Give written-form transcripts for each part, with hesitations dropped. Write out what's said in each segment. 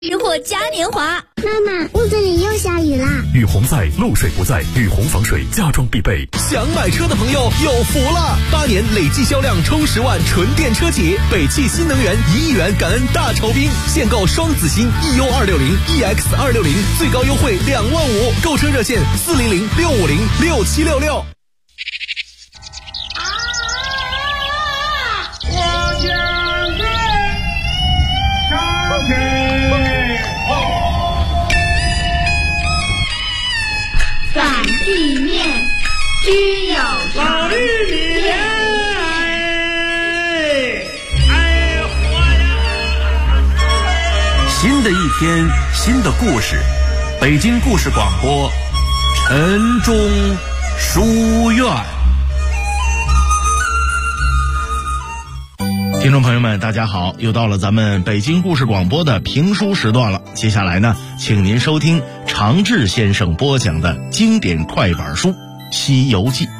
吃货嘉年华。 妈妈，屋子里又下雨啦！ 雨洪在，漏水不在，雨洪防水家装必备。 想买车的朋友有福了！8年累计销量冲10万纯电车企，北汽新能源1亿元感恩大酬宾，现购双子星 EU260、EX260，最高优惠2万5，购车热线400-650-6766。 擀地面，须有老玉米， 新的一天，新的故事，北京故事广播，晨钟书院。 听众朋友们，大家好，又到了咱们北京故事广播的评书时段了。接下来呢，请您收听常志先生播讲的经典快板书《西游记》。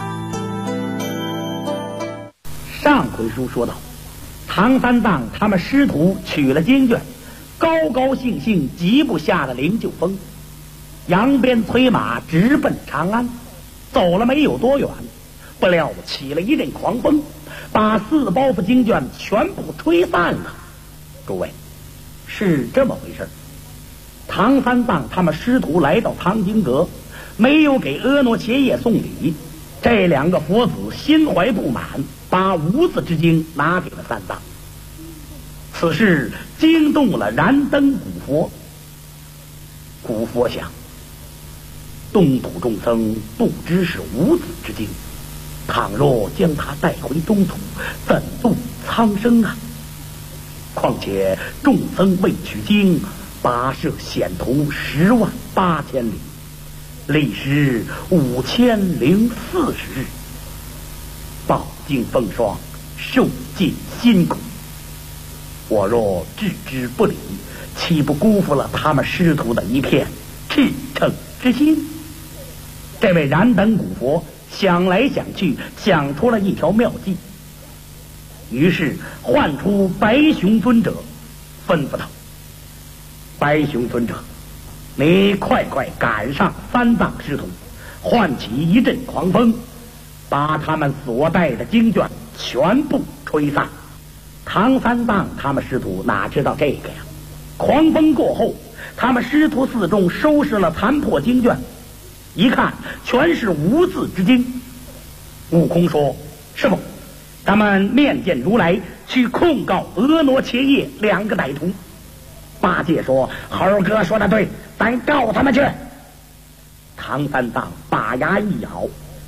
上回书说到，唐三藏他们师徒取了经卷，高高兴兴疾步下了灵鹫峰，扬鞭催马直奔长安。走了没有多远，不料起了一阵狂风，把4包袱经卷全部吹散了。诸位，是这么回事。唐三藏他们师徒来到藏经阁，没有给婀娜伽叶送礼，这2个佛子心怀不满，把无字之经拿给了三藏。此事惊动了燃灯古佛。古佛想，东土众僧不知是无字之经，倘若将他带回中土，怎度苍生啊？况且众僧未取经，跋涉险途10万8千里，历时5040日，饱经风霜，受尽辛苦。我若置之不理，岂不辜负了他们师徒的一片赤诚之心？这位燃灯古佛想来想去，想出了一条妙计，于是唤出白熊尊者，吩咐道：白熊尊者，你快快赶上三藏师徒，唤起一阵狂风，把他们所带的经卷全部吹散。唐三藏他们师徒哪知道这个呀？狂风过后，他们师徒4众收拾了残破经卷，一看全是无字之经。悟空说：师傅，咱们面见如来，去控告婀娜伽叶2个歹徒。八戒说：猴哥说的对，咱告他们去。唐三藏把牙一咬，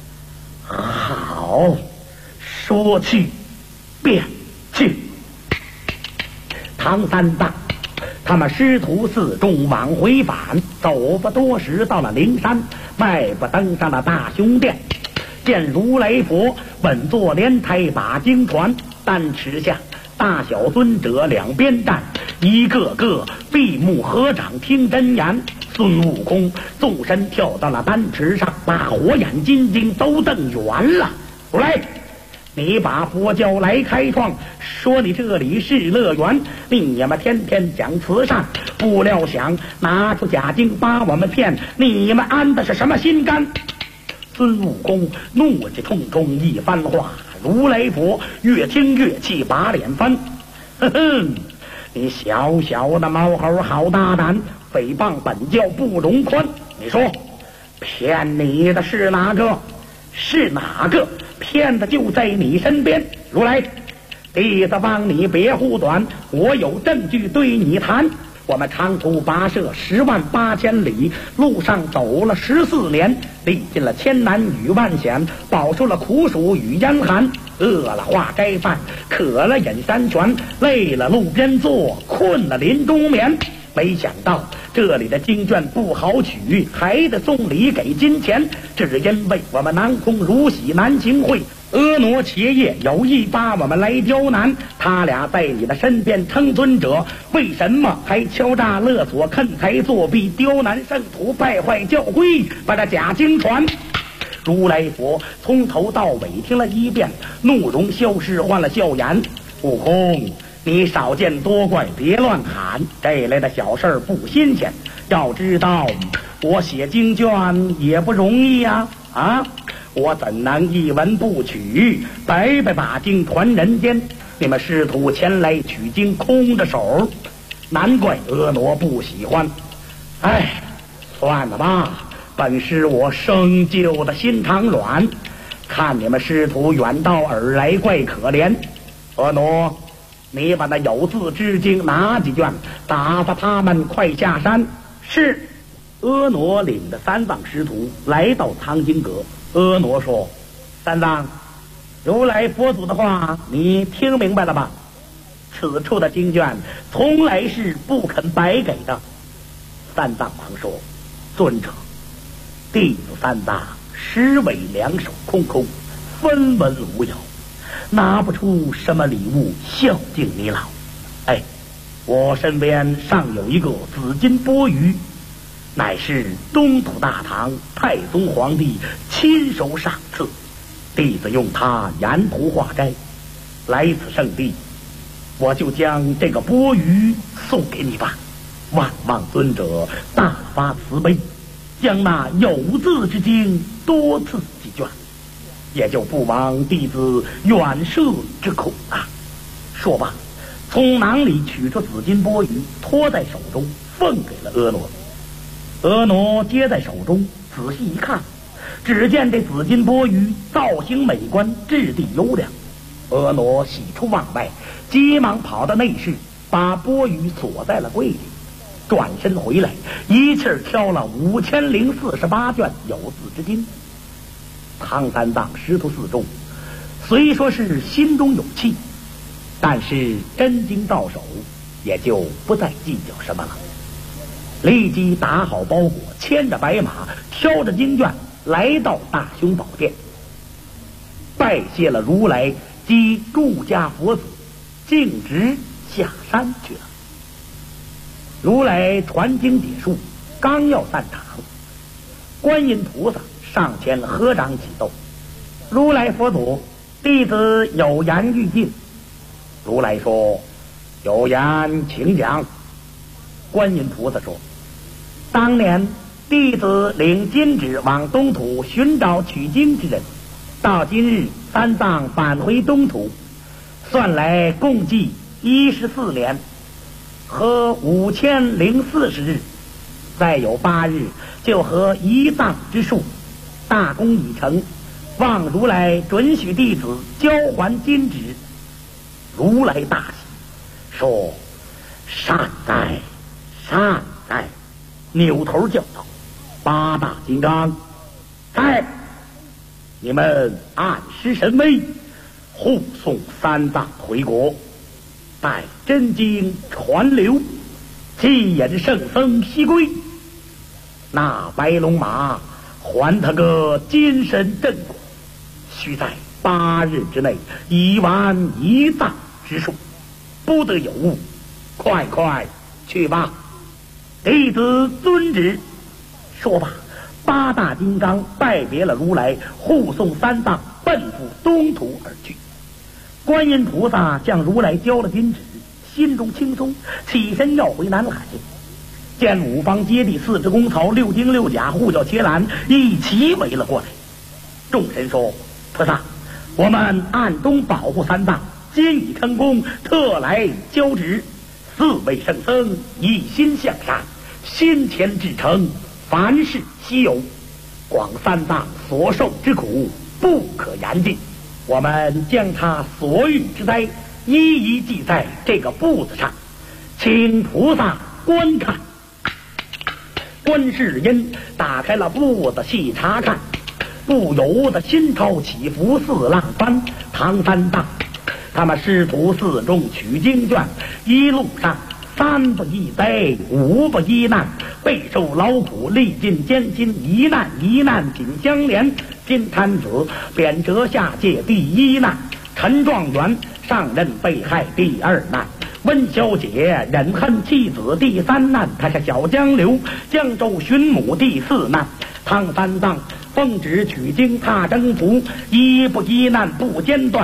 好，说去便去。唐三藏他们师徒4众往回返，走不多时，到了灵山外部，登上了大雄殿，见如来佛稳坐莲台，把经传，丹池下大小尊者两边站，一个个闭目合掌听真言。孙悟空纵身跳到了丹池上，把火眼金睛都瞪圆了。如来，你把佛教来开创，说你这里是乐园，你们天天讲慈善，不料想拿出假经把我们骗，你们安的是什么心肝？孙悟空怒气冲冲一番话，如来佛越听越气，把脸翻。哼哼，你小小的毛猴好大胆，诽谤本教不容宽。你说骗你的是哪个？是哪个？骗子就在你身边。如来，弟子帮你别护短，我有证据对你谈。我们长途跋涉10万8千里，路上走了14年，历尽了千难与万险，饱受了苦暑与严寒，饿了化斋饭，渴了饮山泉，累了路边坐，困了林中眠。没想到这里的经卷不好取，还得送礼给金钱，只因为我们南空如洗南行会，婀娜伽叶有意把我们来刁难。他俩在你的身边称尊者，为什么还敲诈勒索、坑财作弊、刁难圣徒、败坏教规，把这假经传？如来佛从头到尾听了一遍，怒容消失，换了笑颜。悟空， 你少见多怪，别乱喊，这类的小事儿不新鲜。要知道，我写经卷也不容易呀！我怎能一文不取，白白把经传人间？你们师徒前来取经，空着手，难怪婀娜不喜欢。算了吧，本是我生就的心肠软，看你们师徒远道而来，怪可怜。婀娜，你把那有字之经拿几卷，打发他们快下山。是。婀娜领着三藏师徒来到藏经阁。婀娜说：“三藏，如来佛祖的话你听明白了吧？此处的经卷从来是不肯白给的。”三藏忙说：“尊者，弟子三藏实为两手空空，分文无有，拿不出什么礼物孝敬你老。我身边尚有一个紫金钵盂，乃是东土大唐太宗皇帝亲手赏赐，弟子用它沿途化斋。来此圣地，我就将这个钵盂送给你吧。万望尊者大发慈悲，将那有字之经多赐几卷，也就不枉弟子远涉之苦啊。”说罢，从囊里取出紫金钵盂，托在手中，奉给了婀娜。婀娜接在手中，仔细一看，只见这紫金钵盂造型美观，质地优良。婀娜喜出望外，急忙跑到内室，把钵盂锁在了柜里。转身回来，一气儿挑了5048卷有字之经。唐三藏师徒四众虽说是心中有气，但是真经到手，也就不再计较什么了。立即打好包裹，牵着白马，挑着经卷，来到大雄宝殿，拜谢了如来及诸家佛子，径直下山去了。如来传经解述，刚要散场，观音菩萨上前合掌启奏：“如来佛祖，弟子有言欲尽。”如来说：“有言请讲。”观音菩萨说：“当年弟子领金旨往东土寻找取经之人，到今日三藏返回东土，算来共计14年和5040日，再有8日就合1藏之数，大功已成，望如来准许弟子交还金旨。”如来大喜，说：“善哉善哉！”扭头叫道：“八大金刚，在！你们暗施神威，护送三藏回国，待真经传流，即引圣僧西归。那白龙马还他个金身镇国，须在8日之内已完1藏之数，不得有误。快快去吧，弟子遵旨。”说罢，八大金刚拜别了如来，护送三藏奔赴东土而去。观音菩萨向如来交了金旨，心中轻松，起身要回南海，见五方揭谛、4支功曹、6丁6甲、护教伽蓝一齐围了过来。众神说：“菩萨，我们暗中保护三藏，今已成功，特来交旨。4位圣僧一心向善，先前至诚，凡事稀有，广三藏所受之苦不可言尽。我们将他所遇之灾一一记在这个簿子上，请菩萨观看。”观世音打开了簿子细查看，不由得心潮起伏，4浪翻。唐三藏他们师徒4众取经卷，一路上3不一灾，5不一难，备受劳苦，历尽艰辛，一难一难紧相连。金贪子贬谪下界第1难，陈状元上任被害第2难，温小姐忍恨妻子第3难，他是小江流江州寻母第4难。唐三藏奉旨取经踏征途，一不一难不间断，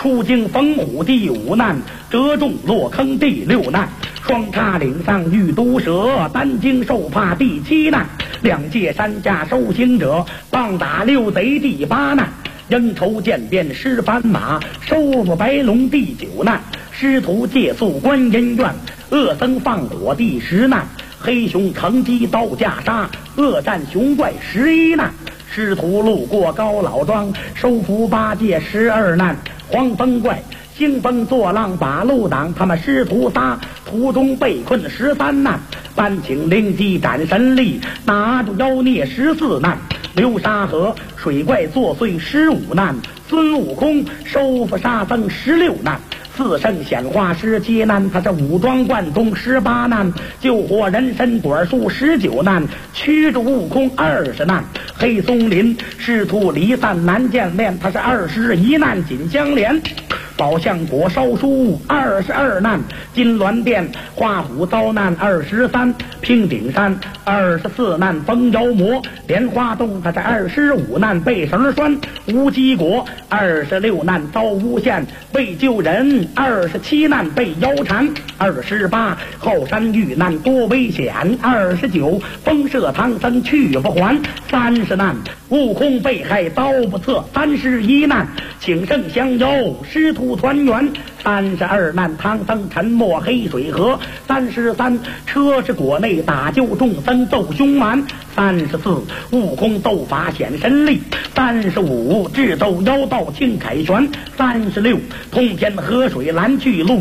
出京逢虎第5难，折中落坑第6难，双叉岭上遇毒蛇，单经受怕第7难，两界山下受刑者，棒打6贼第8难，应酬渐变失斑马，收复白龙第9难，师徒借宿观音院，恶僧放火第10难，黑熊乘机刀架杀，恶战熊怪11难，师徒路过高老庄，收服8戒12难，黄风怪兴风作浪把路挡，他们师徒仨途中被困13难，班请灵机斩神力，拿住妖孽14难，流沙河水怪作祟15难，孙悟空收服沙僧16难，四圣显化17难，他是武装贯中18难，救活人参果树19难，驱逐悟空20难，黑松林师徒离散难见面，他是21难紧相连，宝象果烧书22难，金銮殿画虎遭难23，平顶山24难，封妖魔莲花洞他是25难，被绳拴无鸡果26难，遭诬陷为救人27难，被妖缠28，后山遇难多危险29，风射唐僧去不还30难，悟空被害刀不测31难，请圣降妖师徒团圆32难，唐僧沉没黑水河33，车迟国内打救众僧斗凶蛮34，悟空斗法显神力35，智斗妖道庆凯旋36，通天河水拦去路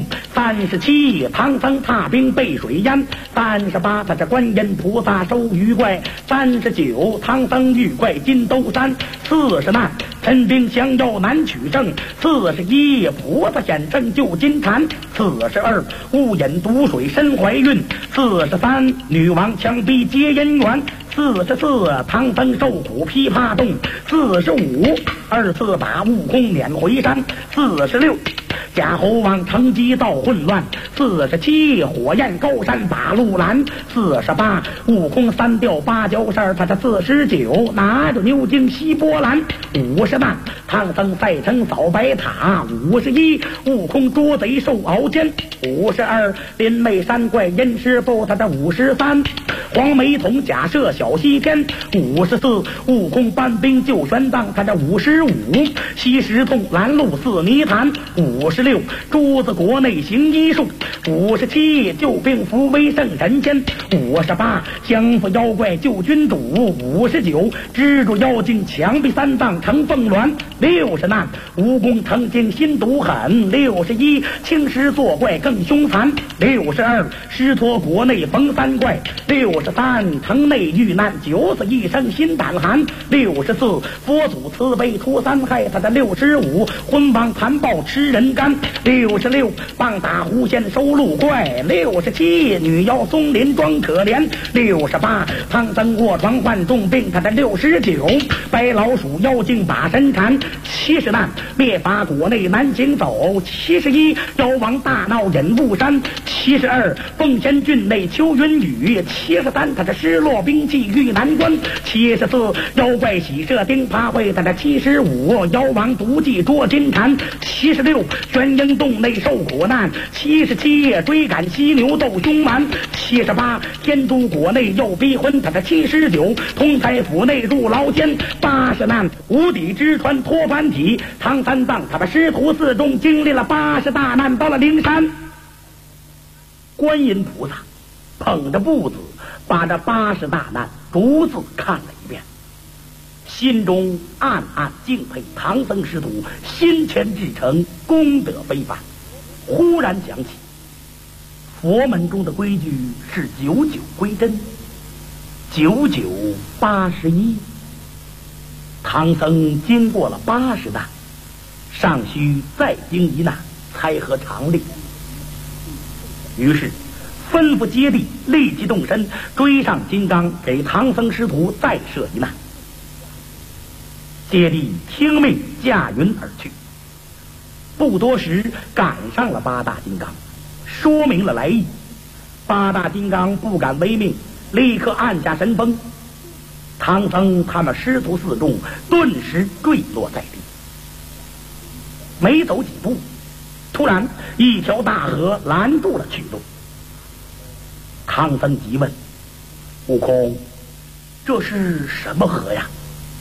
37，唐僧踏冰被水淹38，他这观音菩萨收鱼怪39，唐僧遇怪金兜山40难，陈兵降妖难取胜41，菩萨显圣救金蝉42，误饮毒水身怀孕43，女王强逼结姻缘44，唐僧受苦琵琶洞45，二次把悟空撵回山46，假猴王乘机造混乱47，火焰高山把路拦48，悟空3吊8角扇他是49，拿着牛精吸波澜50难，唐僧赛城扫白塔51，悟空捉贼受熬煎52，林妹山怪阴师傅他这53，黄眉童假设小西天54，悟空搬兵救玄奘他这55，西石洞拦路4泥潭56，珠子国内行医术57，救兵扶危圣神仙58，降服妖怪救君主59，蜘蛛妖精强逼3藏成凤鸾60难，蜈蚣成精心毒狠61，青石作怪更凶残62，狮驼国内逢3怪63，城内遇难九死一生心胆寒64，佛祖慈悲除3害他的65，昏王残暴吃人干66，棒打狐仙收路怪67，女妖松林装可怜68，唐僧卧床患重病他的69，白老鼠妖精把身缠70难，灭法国内难行走71，妖王大闹忍雾山72，奉贤郡内秋云雨73，他的失落兵器遇难关74，妖怪喜射钉耙会他的75，妖王毒计捉金蝉76，玄鹰洞内受苦难77，追赶犀牛斗凶蛮78，天竺国内又逼婚他的79，通台府内入牢监80难，无底之川脱凡体，唐三藏他们师徒4众经历了80大难，到了灵山，观音菩萨捧着簿子把这80大难逐字看了一遍，心中暗暗敬佩唐僧师徒先前至诚，功德非凡。忽然想起佛门中的规矩是99归真，9981，唐僧经过了80难，尚需再经1难才合常理。于是吩咐接地立即动身追上金刚，给唐僧师徒再设1难。接地听命驾云而去，不多时赶上了8大金刚，说明了来意。8大金刚不敢违命，立刻按下神风，唐僧他们师徒4众顿时坠落在地。 没走几步，突然一条大河拦住了去路。唐僧急问：“悟空，这是什么河呀？”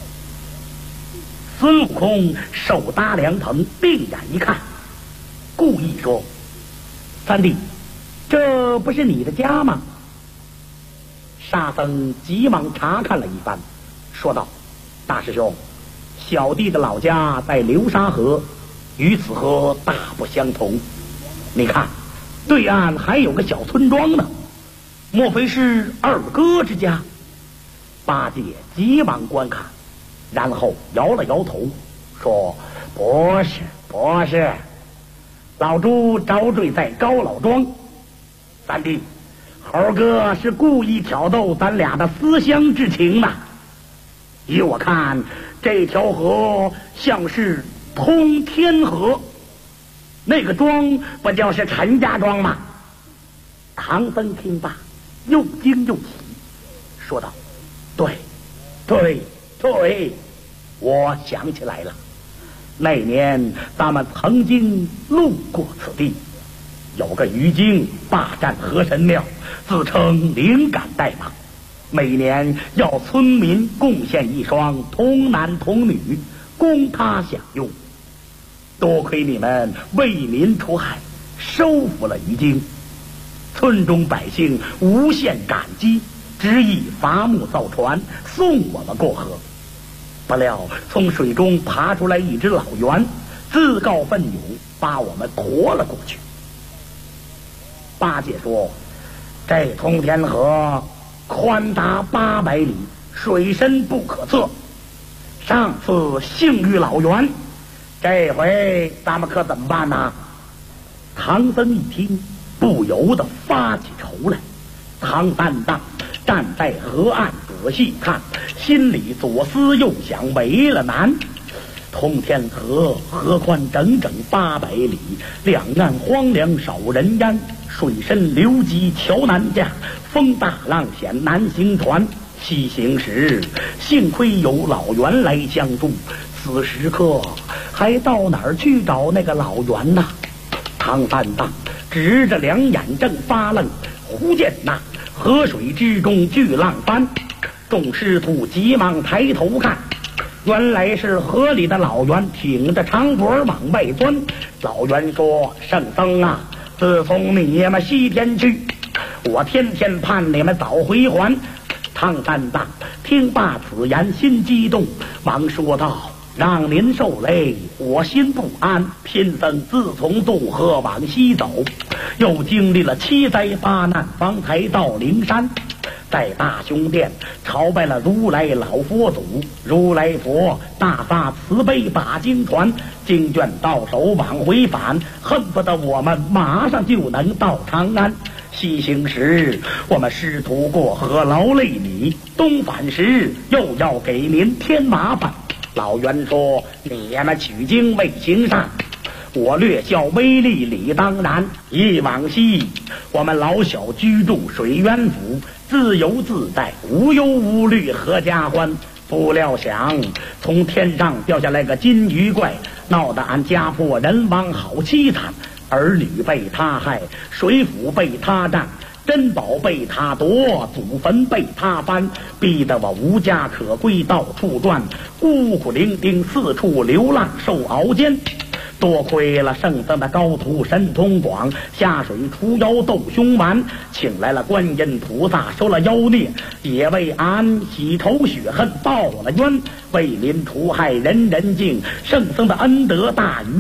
孙悟空手搭凉棚，定眼一看，故意说：“三弟，这不是你的家吗？”沙僧急忙查看了一番，说道：“大师兄，小弟的老家在流沙河，与此河大不相同。你看，对岸还有个小村庄呢，莫非是二哥之家？”八戒急忙观看，然后摇了摇头，说：“不是，不是，老猪着坠在高老庄。三弟，猴哥是故意挑逗咱俩的思乡之情呐。依我看，这条河像是通天河，那个庄不就是陈家庄吗？”唐僧听罢，又惊又喜，说道：“对，对，对，我想起来了，那年咱们曾经路过此地，有个鱼精霸占河神庙，自称灵感代码，每年要村民贡献一双童男童女供他享用。多亏你们为民除害，收服了鱼精，村中百姓无限感激，执意伐木造船送我们过河。不料从水中爬出来一只老猿，自告奋勇把我们驮了过去。”八戒说：“这通天河宽达800里，水深不可测。上次幸遇老猿，这回咱们可怎么办呢？”唐僧一听，不由得发起愁来。唐三藏站在河岸仔细看，心里左思右想，为了难。通天河河宽整整800里，两岸荒凉少人烟，水深流急桥难架，风大浪险难行船。西行时幸亏有老猿来相助，此时刻还到哪儿去找那个老猿呢？唐三藏直着两眼正发愣，忽见那河水之中巨浪翻，众师徒急忙抬头看，原来是河里的老猿挺着长脖往外钻。老猿说：“圣僧啊，自从你们西天去，我天天盼你们早回还。”唐三藏听罢此言，心激动，忙说道：“让您受累，我心不安。贫僧自从渡河往西走，又经历了7灾8难，方才到灵山。在大雄殿朝拜了如来老佛祖，如来佛大发慈悲把经传，经卷到手往回返，恨不得我们马上就能到长安。西行时我们师徒过河劳累你，东返时又要给您添麻烦。”老猿说：“你们取经为行善，我略效微力理当然。忆往昔我们老小居住水渊府，自由自在，无忧无虑，合家欢。不料想从天上掉下来个金鱼怪，闹得俺家破人亡，好凄惨。儿女被他害，水府被他占，珍宝被他夺，祖坟被他翻，逼得我无家可归，到处转，孤苦伶仃，四处流浪受熬煎。多亏了圣僧的高徒神通广，下水除妖斗凶顽，请来了观音菩萨，收了妖孽，也为俺洗仇雪恨，报了冤，为民除害人人敬。圣僧的恩德大于